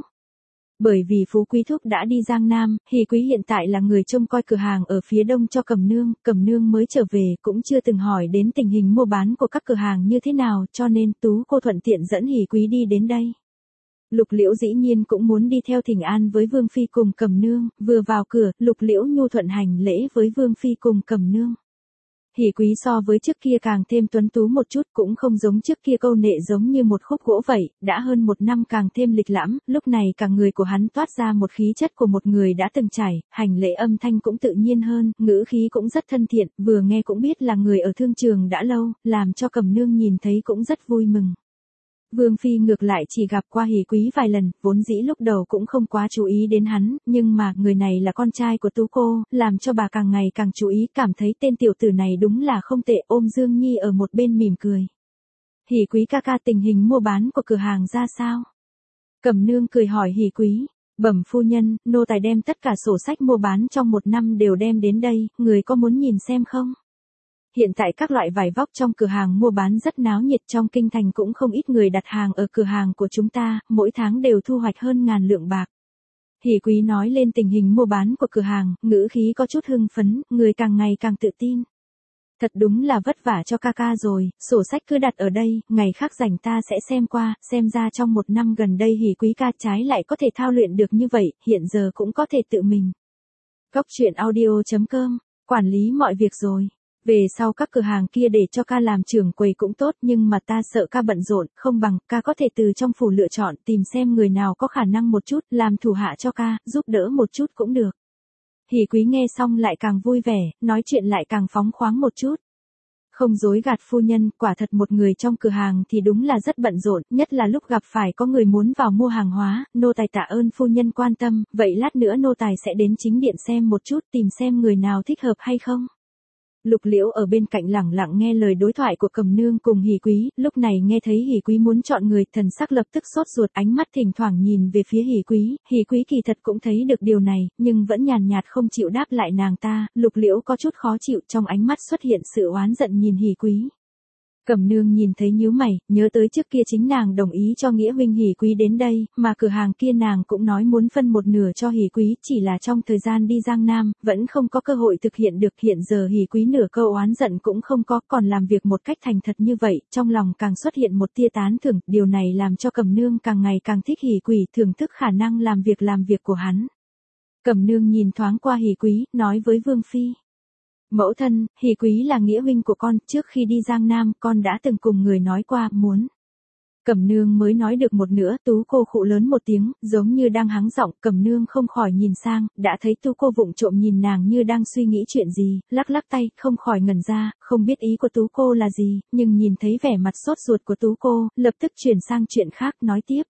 Bởi vì Phú Quý Thúc đã đi Giang Nam, Hỷ Quý hiện tại là người trông coi cửa hàng ở phía đông cho Cẩm Nương mới trở về cũng chưa từng hỏi đến tình hình mua bán của các cửa hàng như thế nào, cho nên Tú cô thuận tiện dẫn Hỷ Quý đi đến đây. Lục Liễu dĩ nhiên cũng muốn đi theo thỉnh an với Vương Phi cùng Cẩm Nương, vừa vào cửa, Lục Liễu nhu thuận hành lễ với Vương Phi cùng Cẩm Nương. Hỷ Quý so với trước kia càng thêm tuấn tú một chút, cũng không giống trước kia câu nệ giống như một khúc gỗ vậy, đã hơn một năm càng thêm lịch lãm, lúc này cả người của hắn toát ra một khí chất của một người đã từng trải, hành lễ âm thanh cũng tự nhiên hơn, ngữ khí cũng rất thân thiện, vừa nghe cũng biết là người ở thương trường đã lâu, làm cho Cẩm Nương nhìn thấy cũng rất vui mừng. Vương Phi ngược lại chỉ gặp qua Hỷ Quý vài lần, vốn dĩ lúc đầu cũng không quá chú ý đến hắn, nhưng mà người này là con trai của Tú cô, làm cho bà càng ngày càng chú ý, cảm thấy tên tiểu tử này đúng là không tệ, ôm Dương Nhi ở một bên mỉm cười. Hỷ Quý ca ca, tình hình mua bán của cửa hàng ra sao? Cẩm Nương cười hỏi Hỷ Quý. Bẩm phu nhân, nô tài đem tất cả sổ sách mua bán trong một năm đều đem đến đây, người có muốn nhìn xem không? Hiện tại các loại vải vóc trong cửa hàng mua bán rất náo nhiệt, trong kinh thành cũng không ít người đặt hàng ở cửa hàng của chúng ta, mỗi tháng đều thu hoạch hơn 1000 lượng bạc. Hỷ Quý nói lên tình hình mua bán của cửa hàng, ngữ khí có chút hưng phấn, người càng ngày càng tự tin. Thật đúng là vất vả cho ca ca rồi, sổ sách cứ đặt ở đây, ngày khác rảnh ta sẽ xem qua, xem ra trong một năm gần đây Hỷ Quý ca trái lại có thể thao luyện được như vậy, hiện giờ cũng có thể tự mình. Góc truyện audio.com, quản lý mọi việc rồi. Về sau các cửa hàng kia để cho ca làm trưởng quầy cũng tốt, nhưng mà ta sợ ca bận rộn, không bằng ca có thể từ trong phủ lựa chọn, tìm xem người nào có khả năng một chút, làm thủ hạ cho ca, giúp đỡ một chút cũng được. Hỷ Quý nghe xong lại càng vui vẻ, nói chuyện lại càng phóng khoáng một chút. Không dối gạt phu nhân, quả thật một người trong cửa hàng thì đúng là rất bận rộn, nhất là lúc gặp phải có người muốn vào mua hàng hóa, nô tài tạ ơn phu nhân quan tâm, vậy lát nữa nô tài sẽ đến chính điện xem một chút, tìm xem người nào thích hợp hay không. Lục Liễu ở bên cạnh lẳng lặng nghe lời đối thoại của Cẩm Nương cùng Hỷ Quý, lúc này nghe thấy Hỷ Quý muốn chọn người, thần sắc lập tức sốt ruột, ánh mắt thỉnh thoảng nhìn về phía Hỷ Quý kỳ thật cũng thấy được điều này, nhưng vẫn nhàn nhạt không chịu đáp lại nàng ta, Lục Liễu có chút khó chịu, trong ánh mắt xuất hiện sự oán giận nhìn Hỷ Quý. Cẩm Nương nhìn thấy nhíu mày, nhớ tới trước kia chính nàng đồng ý cho Nghĩa huynh Hỷ Quý đến đây, mà cửa hàng kia nàng cũng nói muốn phân một nửa cho Hỷ Quý, chỉ là trong thời gian đi Giang Nam, vẫn không có cơ hội thực hiện được, hiện giờ Hỷ Quý nửa câu oán giận cũng không có, còn làm việc một cách thành thật như vậy, trong lòng càng xuất hiện một tia tán thưởng, điều này làm cho Cẩm Nương càng ngày càng thích Hỷ Quý, thưởng thức khả năng làm việc của hắn. Cẩm Nương nhìn thoáng qua Hỷ Quý, nói với Vương Phi. Mẫu thân, Hỷ Quý là nghĩa huynh của con, trước khi đi Giang Nam, con đã từng cùng người nói qua, muốn. Cẩm Nương mới nói được một nửa, Tú cô khụ lớn một tiếng, giống như đang hắng giọng, Cẩm Nương không khỏi nhìn sang, đã thấy Tú cô vụng trộm nhìn nàng như đang suy nghĩ chuyện gì, lắc lắc tay, không khỏi ngẩn ra, không biết ý của Tú cô là gì, nhưng nhìn thấy vẻ mặt sốt ruột của Tú cô, lập tức chuyển sang chuyện khác, nói tiếp.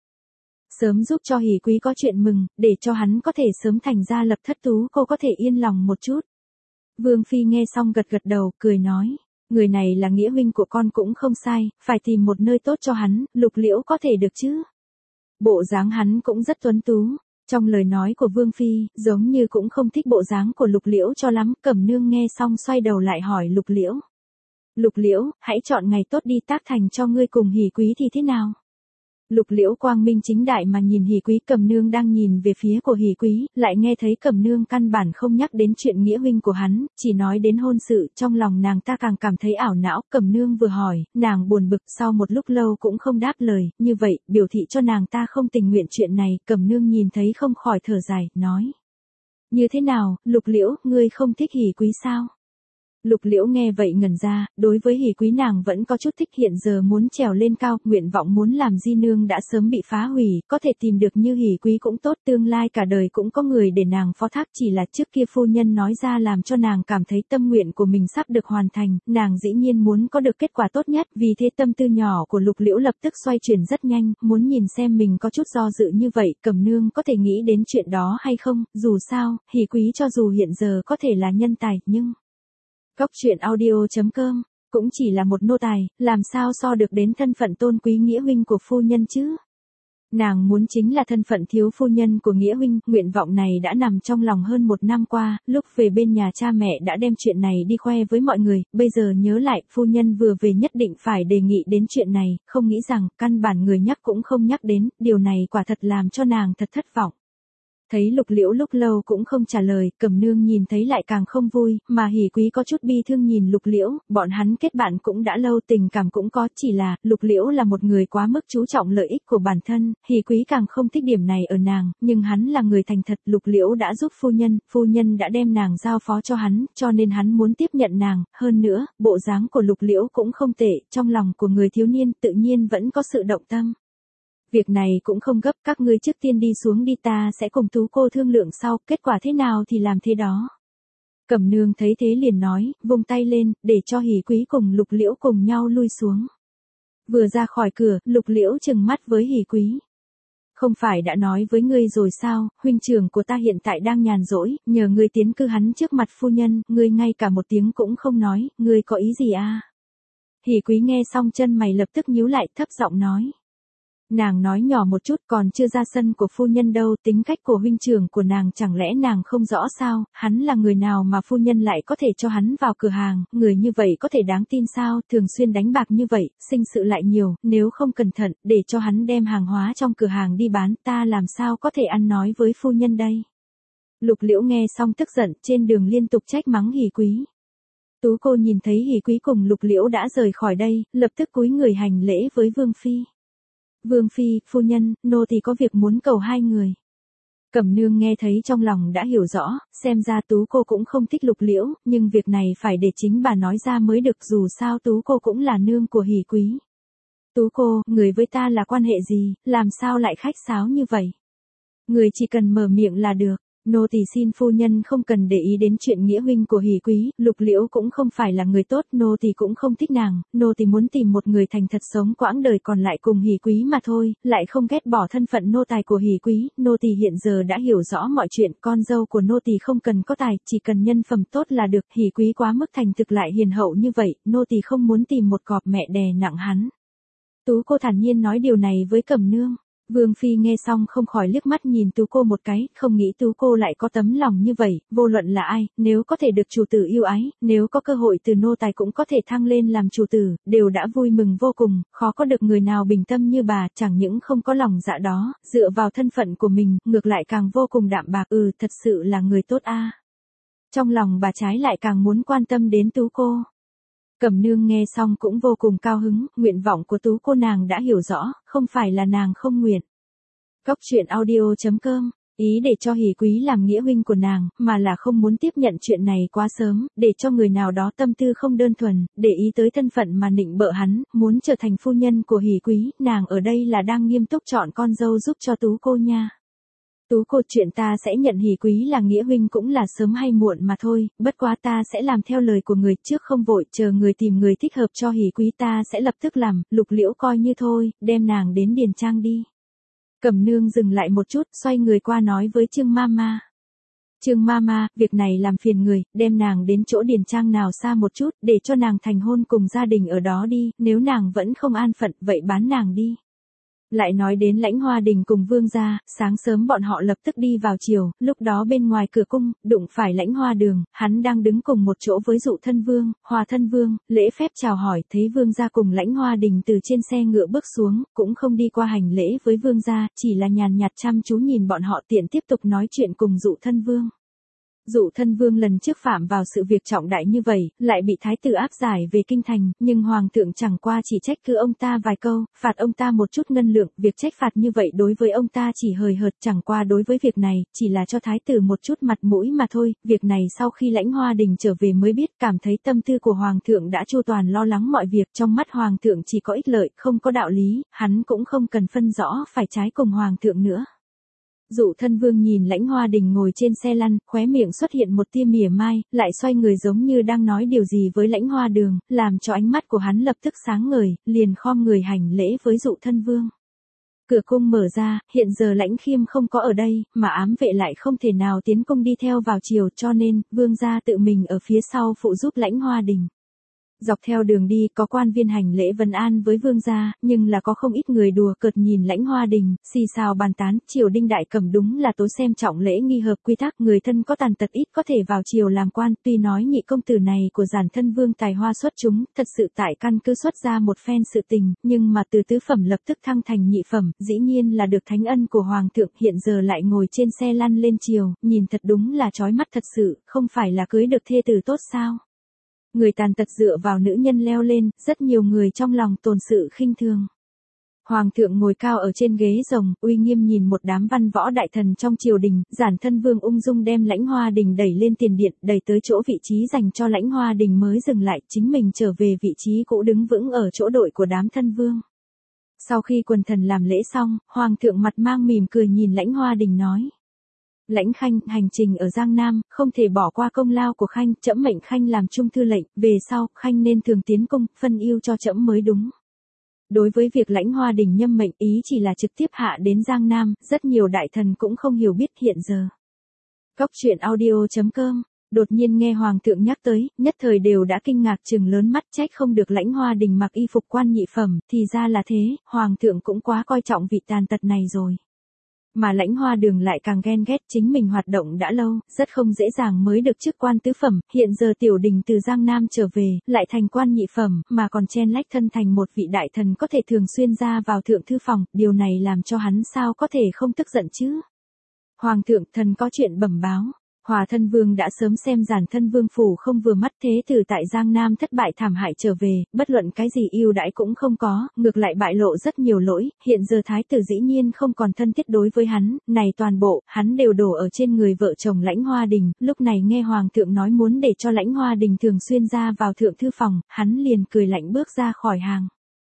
Sớm giúp cho Hỷ Quý có chuyện mừng, để cho hắn có thể sớm thành gia lập thất, Tú cô có thể yên lòng một chút. Vương Phi nghe xong gật gật đầu, cười nói, người này là nghĩa huynh của con cũng không sai, phải tìm một nơi tốt cho hắn, Lục Liễu có thể được chứ. Bộ dáng hắn cũng rất tuấn tú, trong lời nói của Vương Phi, giống như cũng không thích bộ dáng của Lục Liễu cho lắm, Cẩm Nương nghe xong xoay đầu lại hỏi Lục Liễu. Lục Liễu, hãy chọn ngày tốt đi tác thành cho ngươi cùng Hỷ Quý thì thế nào? Lục Liễu quang minh chính đại mà nhìn Hỷ Quý, Cẩm Nương đang nhìn về phía của Hỷ Quý, lại nghe thấy Cẩm Nương căn bản không nhắc đến chuyện nghĩa huynh của hắn, chỉ nói đến hôn sự, trong lòng nàng ta càng cảm thấy ảo não, Cẩm Nương vừa hỏi, nàng buồn bực, sau một lúc lâu cũng không đáp lời, như vậy, biểu thị cho nàng ta không tình nguyện chuyện này, Cẩm Nương nhìn thấy không khỏi thở dài, nói. Như thế nào, Lục Liễu, ngươi không thích Hỉ Quý sao? Lục Liễu nghe vậy ngẩn ra, đối với Hỉ Quý nàng vẫn có chút thích, hiện giờ muốn trèo lên cao, nguyện vọng muốn làm di nương đã sớm bị phá hủy, có thể tìm được như Hỉ Quý cũng tốt, tương lai cả đời cũng có người để nàng phó thác, chỉ là trước kia phu nhân nói ra làm cho nàng cảm thấy tâm nguyện của mình sắp được hoàn thành, nàng dĩ nhiên muốn có được kết quả tốt nhất, vì thế tâm tư nhỏ của Lục Liễu lập tức xoay chuyển rất nhanh, muốn nhìn xem mình có chút do dự như vậy, Cẩm Nương có thể nghĩ đến chuyện đó hay không, dù sao, Hỉ Quý cho dù hiện giờ có thể là nhân tài, nhưng Cóc truyện audio.com, cũng chỉ là một nô tài, làm sao so được đến thân phận tôn quý nghĩa huynh của phu nhân chứ? Nàng muốn chính là thân phận thiếu phu nhân của nghĩa huynh, nguyện vọng này đã nằm trong lòng hơn 1 năm qua, lúc về bên nhà cha mẹ đã đem chuyện này đi khoe với mọi người, bây giờ nhớ lại, phu nhân vừa về nhất định phải đề nghị đến chuyện này, không nghĩ rằng, căn bản người nhắc cũng không nhắc đến, điều này quả thật làm cho nàng thật thất vọng. Thấy Lục Liễu lúc lâu cũng không trả lời, Cẩm Nương nhìn thấy lại càng không vui, mà Hỉ Quý có chút bi thương nhìn Lục Liễu, bọn hắn kết bạn cũng đã lâu, tình cảm cũng có, chỉ là, Lục Liễu là một người quá mức chú trọng lợi ích của bản thân, Hỉ Quý càng không thích điểm này ở nàng, nhưng hắn là người thành thật, Lục Liễu đã giúp phu nhân đã đem nàng giao phó cho hắn, cho nên hắn muốn tiếp nhận nàng, hơn nữa, bộ dáng của Lục Liễu cũng không tệ, trong lòng của người thiếu niên tự nhiên vẫn có sự động tâm. Việc này cũng không gấp, các ngươi trước tiên đi xuống đi, ta sẽ cùng Tú cô thương lượng sau, kết quả thế nào thì làm thế đó. Cẩm Nương thấy thế liền nói, vung tay lên, để cho Hỉ Quý cùng Lục Liễu cùng nhau lui xuống. Vừa ra khỏi cửa, Lục Liễu trừng mắt với Hỉ Quý. Không phải đã nói với ngươi rồi sao, huynh trưởng của ta hiện tại đang nhàn rỗi, nhờ ngươi tiến cư hắn trước mặt phu nhân, ngươi ngay cả một tiếng cũng không nói, ngươi có ý gì à? Hỉ Quý nghe xong chân mày lập tức nhíu lại, thấp giọng nói. Nàng nói nhỏ một chút, còn chưa ra sân của phu nhân đâu, tính cách của huynh trưởng của nàng chẳng lẽ nàng không rõ sao, hắn là người nào mà phu nhân lại có thể cho hắn vào cửa hàng, người như vậy có thể đáng tin sao, thường xuyên đánh bạc như vậy, sinh sự lại nhiều, nếu không cẩn thận, để cho hắn đem hàng hóa trong cửa hàng đi bán, ta làm sao có thể ăn nói với phu nhân đây. Lục Liễu nghe xong tức giận, trên đường liên tục trách mắng Hỉ Quý. Tú cô nhìn thấy Hỉ Quý cùng Lục Liễu đã rời khỏi đây, lập tức cúi người hành lễ với Vương Phi. Vương Phi, phu nhân, nô tỳ có việc muốn cầu hai người. Cẩm Nương nghe thấy trong lòng đã hiểu rõ, xem ra Tú cô cũng không thích Lục Liễu, nhưng việc này phải để chính bà nói ra mới được, dù sao Tú cô cũng là nương của Hỉ Quý. Tú cô, người với ta là quan hệ gì, làm sao lại khách sáo như vậy? Người chỉ cần mở miệng là được. Nô tỳ xin phu nhân không cần để ý đến chuyện nghĩa huynh của Hỉ Quý, Lục Liễu cũng không phải là người tốt, nô tỳ cũng không thích nàng, nô tỳ muốn tìm một người thành thật sống quãng đời còn lại cùng Hỉ Quý mà thôi, lại không ghét bỏ thân phận nô tài của Hỉ Quý, nô tỳ hiện giờ đã hiểu rõ mọi chuyện, con dâu của nô tỳ không cần có tài, chỉ cần nhân phẩm tốt là được, Hỉ Quý quá mức thành thực lại hiền hậu như vậy, nô tỳ không muốn tìm một cọp mẹ đè nặng hắn. Tú cô thản nhiên nói điều này với Cẩm Nương. Vương Phi nghe xong không khỏi liếc mắt nhìn Tú cô một cái, không nghĩ Tú cô lại có tấm lòng như vậy, vô luận là ai, nếu có thể được chủ tử yêu ái, nếu có cơ hội từ nô tài cũng có thể thăng lên làm chủ tử, đều đã vui mừng vô cùng, khó có được người nào bình tâm như bà, chẳng những không có lòng dạ đó, dựa vào thân phận của mình, ngược lại càng vô cùng đạm bạc, thật sự là người tốt a. Trong lòng bà trái lại càng muốn quan tâm đến Tú cô. Cẩm Nương nghe xong cũng vô cùng cao hứng, nguyện vọng của Tú cô nàng đã hiểu rõ, không phải là nàng không nguyện. Cóc truyện audio.com, ý để cho Hỉ Quý làm nghĩa huynh của nàng, mà là không muốn tiếp nhận chuyện này quá sớm, để cho người nào đó tâm tư không đơn thuần, để ý tới thân phận mà nịnh bợ hắn, muốn trở thành phu nhân của Hỉ Quý, nàng ở đây là đang nghiêm túc chọn con dâu giúp cho Tú cô nha. Tú cô, chuyện ta sẽ nhận Hỉ Quý là nghĩa huynh cũng là sớm hay muộn mà thôi, bất quá ta sẽ làm theo lời của người, trước không vội, chờ người tìm người thích hợp cho Hỉ Quý ta sẽ lập tức làm, Lục Liễu coi như thôi, đem nàng đến điền trang đi. Cẩm Nương dừng lại một chút, xoay người qua nói với Trương Mama. Trương Mama, việc này làm phiền người, đem nàng đến chỗ điền trang nào xa một chút, để cho nàng thành hôn cùng gia đình ở đó đi, nếu nàng vẫn không an phận, vậy bán nàng đi. Lại nói đến Lãnh Hoa Đình cùng Vương gia, sáng sớm bọn họ lập tức đi vào chiều, lúc đó bên ngoài cửa cung, đụng phải Lãnh Hoa Đường, hắn đang đứng cùng một chỗ với Dụ Thân Vương, Hòa Thân Vương, lễ phép chào hỏi, thấy Vương gia cùng Lãnh Hoa Đình từ trên xe ngựa bước xuống, cũng không đi qua hành lễ với Vương gia, chỉ là nhàn nhạt chăm chú nhìn bọn họ, tiện tiếp tục nói chuyện cùng Dụ Thân Vương. Dụ thân vương lần trước phạm vào sự việc trọng đại như vậy, lại bị thái tử áp giải về kinh thành, nhưng hoàng thượng chẳng qua chỉ trách cứ ông ta vài câu, phạt ông ta một chút ngân lượng, việc trách phạt như vậy đối với ông ta chỉ hời hợt, chẳng qua đối với việc này, chỉ là cho thái tử một chút mặt mũi mà thôi, việc này sau khi Lãnh Hoa Đình trở về mới biết, cảm thấy tâm tư của hoàng thượng đã chu toàn lo lắng mọi việc, trong mắt hoàng thượng chỉ có ích lợi, không có đạo lý, hắn cũng không cần phân rõ phải trái cùng hoàng thượng nữa. Dụ thân vương nhìn Lãnh Hoa Đình ngồi trên xe lăn, khóe miệng xuất hiện một tia mỉa mai, lại xoay người giống như đang nói điều gì với Lãnh Hoa Đường, làm cho ánh mắt của hắn lập tức sáng ngời, liền khom người hành lễ với dụ thân vương. Cửa cung mở ra, hiện giờ Lãnh Khiêm không có ở đây, mà ám vệ lại không thể nào tiến cung đi theo vào chiều, cho nên, vương gia tự mình ở phía sau phụ giúp Lãnh Hoa Đình. Dọc theo đường đi có quan viên hành lễ vân an với vương gia, nhưng là có không ít người đùa cợt nhìn Lãnh Hoa Đình, xì xào bàn tán, triều đinh đại cẩm đúng là tối xem trọng lễ nghi hợp quy tắc, người thân có tàn tật ít có thể vào triều làm quan, tuy nói nhị công tử này của giản thân vương tài hoa xuất chúng, thật sự tại căn cứ xuất ra một phen sự tình, nhưng mà từ tứ phẩm lập tức thăng thành nhị phẩm, dĩ nhiên là được thánh ân của hoàng thượng, hiện giờ lại ngồi trên xe lăn lên triều, nhìn thật đúng là chói mắt thật sự, không phải là cưới được thê tử tốt sao? Người tàn tật dựa vào nữ nhân leo lên, rất nhiều người trong lòng tồn sự khinh thường. Hoàng thượng ngồi cao ở trên ghế rồng, uy nghiêm nhìn một đám văn võ đại thần trong triều đình, giản thân vương ung dung đem Lãnh Hoa Đình đẩy lên tiền điện, đẩy tới chỗ vị trí dành cho Lãnh Hoa Đình mới dừng lại, chính mình trở về vị trí cũ đứng vững ở chỗ đội của đám thân vương. Sau khi quần thần làm lễ xong, hoàng thượng mặt mang mỉm cười nhìn Lãnh Hoa Đình nói. Lãnh Khanh, hành trình ở Giang Nam, không thể bỏ qua công lao của Khanh, trẫm mệnh Khanh làm trung thư lệnh, về sau, Khanh nên thường tiến cung, phân ưu cho trẫm mới đúng. Đối với việc Lãnh Hoa Đình nhâm mệnh ý chỉ là trực tiếp hạ đến Giang Nam, rất nhiều đại thần cũng không hiểu biết hiện giờ. Cóc truyện audio.com, đột nhiên nghe hoàng thượng nhắc tới, nhất thời đều đã kinh ngạc trừng lớn mắt, trách không được Lãnh Hoa Đình mặc y phục quan nhị phẩm, thì ra là thế, hoàng thượng cũng quá coi trọng vị tàn tật này rồi. Mà Lãnh Hoa Đường lại càng ghen ghét, chính mình hoạt động đã lâu, rất không dễ dàng mới được chức quan tứ phẩm, hiện giờ tiểu đình từ Giang Nam trở về, lại thành quan nhị phẩm, mà còn chen lách thân thành một vị đại thần có thể thường xuyên ra vào thượng thư phòng, điều này làm cho hắn sao có thể không tức giận chứ. Hoàng thượng, thần có chuyện bẩm báo. Hòa thân vương đã sớm xem giản thân vương phủ không vừa mắt, thế tử tại Giang Nam thất bại thảm hại trở về, bất luận cái gì ưu đãi cũng không có, ngược lại bại lộ rất nhiều lỗi, hiện giờ thái tử dĩ nhiên không còn thân thiết đối với hắn, này toàn bộ, hắn đều đổ ở trên người vợ chồng Lãnh Hoa Đình, lúc này nghe hoàng thượng nói muốn để cho Lãnh Hoa Đình thường xuyên ra vào thượng thư phòng, hắn liền cười lạnh bước ra khỏi hàng.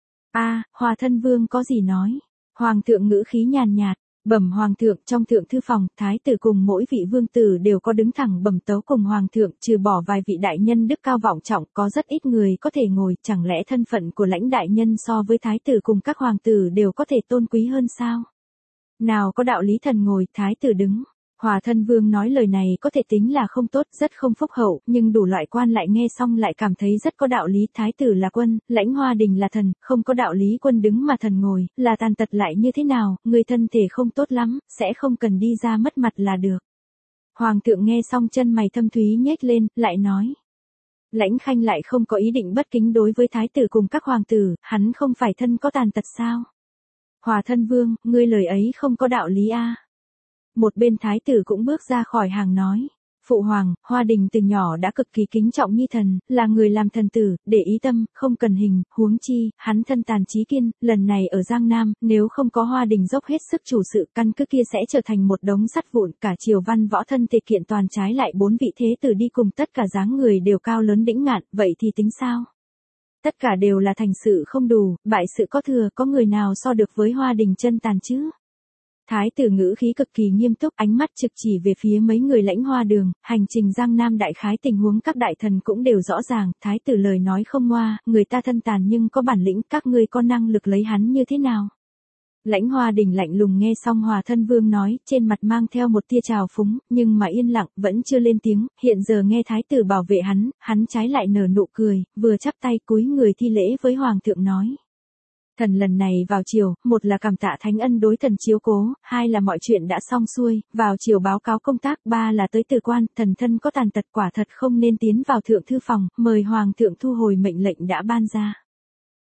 Hòa thân vương có gì nói? Hoàng thượng ngữ khí nhàn nhạt. Bẩm hoàng thượng, trong thượng thư phòng, thái tử cùng mỗi vị vương tử đều có đứng thẳng bẩm tấu cùng hoàng thượng, trừ bỏ vài vị đại nhân đức cao vọng trọng, có rất ít người có thể ngồi, chẳng lẽ thân phận của Lãnh đại nhân so với thái tử cùng các hoàng tử đều có thể tôn quý hơn sao? Nào có đạo lý thần ngồi, thái tử đứng. Hòa thân vương nói lời này có thể tính là không tốt, rất không phúc hậu, nhưng đủ loại quan lại nghe xong lại cảm thấy rất có đạo lý, thái tử là quân, Lãnh Hoa Đình là thần, không có đạo lý quân đứng mà thần ngồi, là tàn tật lại như thế nào, người thân thể không tốt lắm, sẽ không cần đi ra mất mặt là được. Hoàng thượng nghe xong chân mày thâm thúy nhếch lên, lại nói. Lãnh Khanh lại không có ý định bất kính đối với thái tử cùng các hoàng tử, hắn không phải thân có tàn tật sao? Hòa thân vương, ngươi lời ấy không có đạo lý a. Một bên thái tử cũng bước ra khỏi hàng nói, phụ hoàng, Hoa Đình từ nhỏ đã cực kỳ kính trọng nhi thần, là người làm thần tử, để ý tâm, không cần hình, huống chi, hắn thân tàn trí kiên, lần này ở Giang Nam, nếu không có Hoa Đình dốc hết sức chủ sự, căn cứ kia sẽ trở thành một đống sắt vụn, cả triều văn võ thân thể kiện toàn, trái lại 4 vị thế tử đi cùng, tất cả dáng người đều cao lớn đĩnh ngạn, vậy thì tính sao? Tất cả đều là thành sự không đủ, bại sự có thừa, có người nào so được với Hoa Đình chân tàn chứ? Thái tử ngữ khí cực kỳ nghiêm túc, ánh mắt trực chỉ về phía mấy người Lãnh Hoa Đường, hành trình Giang Nam đại khái tình huống các đại thần cũng đều rõ ràng, thái tử lời nói không ngoa, người ta thân tàn nhưng có bản lĩnh, các ngươi có năng lực lấy hắn như thế nào? Lãnh Hoa Đình lạnh lùng nghe xong Hòa thân vương nói, trên mặt mang theo một tia trào phúng, nhưng mà yên lặng, vẫn chưa lên tiếng, hiện giờ nghe thái tử bảo vệ hắn trái lại nở nụ cười, vừa chắp tay cúi người thi lễ với hoàng thượng nói. Thần lần này vào triều, một là cảm tạ thánh ân đối thần chiếu cố, hai là mọi chuyện đã xong xuôi, vào triều báo cáo công tác, ba là tới từ quan, thần thân có tàn tật quả thật không nên tiến vào thượng thư phòng, mời hoàng thượng thu hồi mệnh lệnh đã ban ra.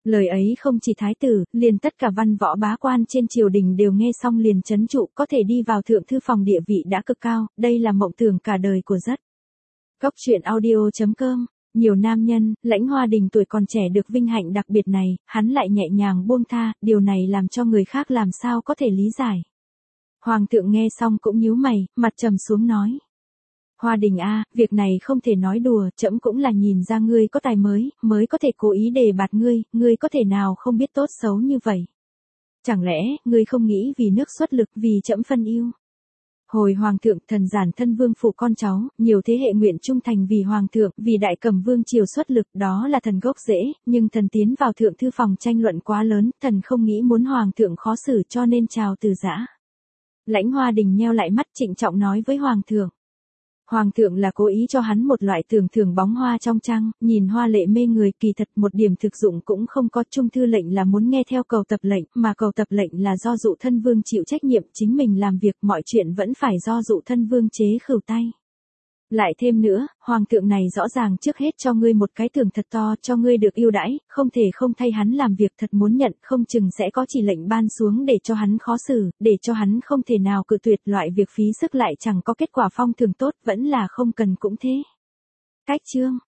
Lời ấy không chỉ thái tử, liền tất cả văn võ bá quan trên triều đình đều nghe xong liền chấn trụ, có thể đi vào thượng thư phòng địa vị đã cực cao, đây là mộng tưởng cả đời của rất. Góc truyện audio.com. Nhiều nam nhân, Lãnh Hoa Đình tuổi còn trẻ được vinh hạnh đặc biệt này, hắn lại nhẹ nhàng buông tha, điều này làm cho người khác làm sao có thể lý giải. Hoàng thượng nghe xong cũng nhíu mày, mặt trầm xuống nói. Hoa Đình a, việc này không thể nói đùa, trẫm cũng là nhìn ra ngươi có tài mới có thể cố ý đề bạt ngươi có thể nào không biết tốt xấu như vậy. Chẳng lẽ, ngươi không nghĩ vì nước xuất lực vì trẫm phân ưu. Hồi Hoàng thượng, thần giản thân vương phủ con cháu, nhiều thế hệ nguyện trung thành vì Hoàng thượng, vì đại cẩm vương triều xuất lực, đó là thần gốc rễ, nhưng thần tiến vào thượng thư phòng tranh luận quá lớn, thần không nghĩ muốn Hoàng thượng khó xử cho nên chào từ giã. Lãnh Hoa Đình nheo lại mắt trịnh trọng nói với Hoàng thượng. Hoàng thượng là cố ý cho hắn một loại thường bóng hoa trong trăng, nhìn hoa lệ mê người, kỳ thật một điểm thực dụng cũng không có. Trung thư lệnh là muốn nghe theo cầu tập lệnh, mà cầu tập lệnh là do dụ thân vương chịu trách nhiệm, chính mình làm việc, mọi chuyện vẫn phải do dụ thân vương chế khửu tay. Lại thêm nữa, Hoàng thượng này rõ ràng trước hết cho ngươi một cái thưởng thật to, cho ngươi được ưu đãi, không thể không thay hắn làm việc, thật muốn nhận, không chừng sẽ có chỉ lệnh ban xuống để cho hắn khó xử, để cho hắn không thể nào cự tuyệt. Loại việc phí sức lại chẳng có kết quả phong thường tốt, vẫn là không cần cũng thế. Cách chương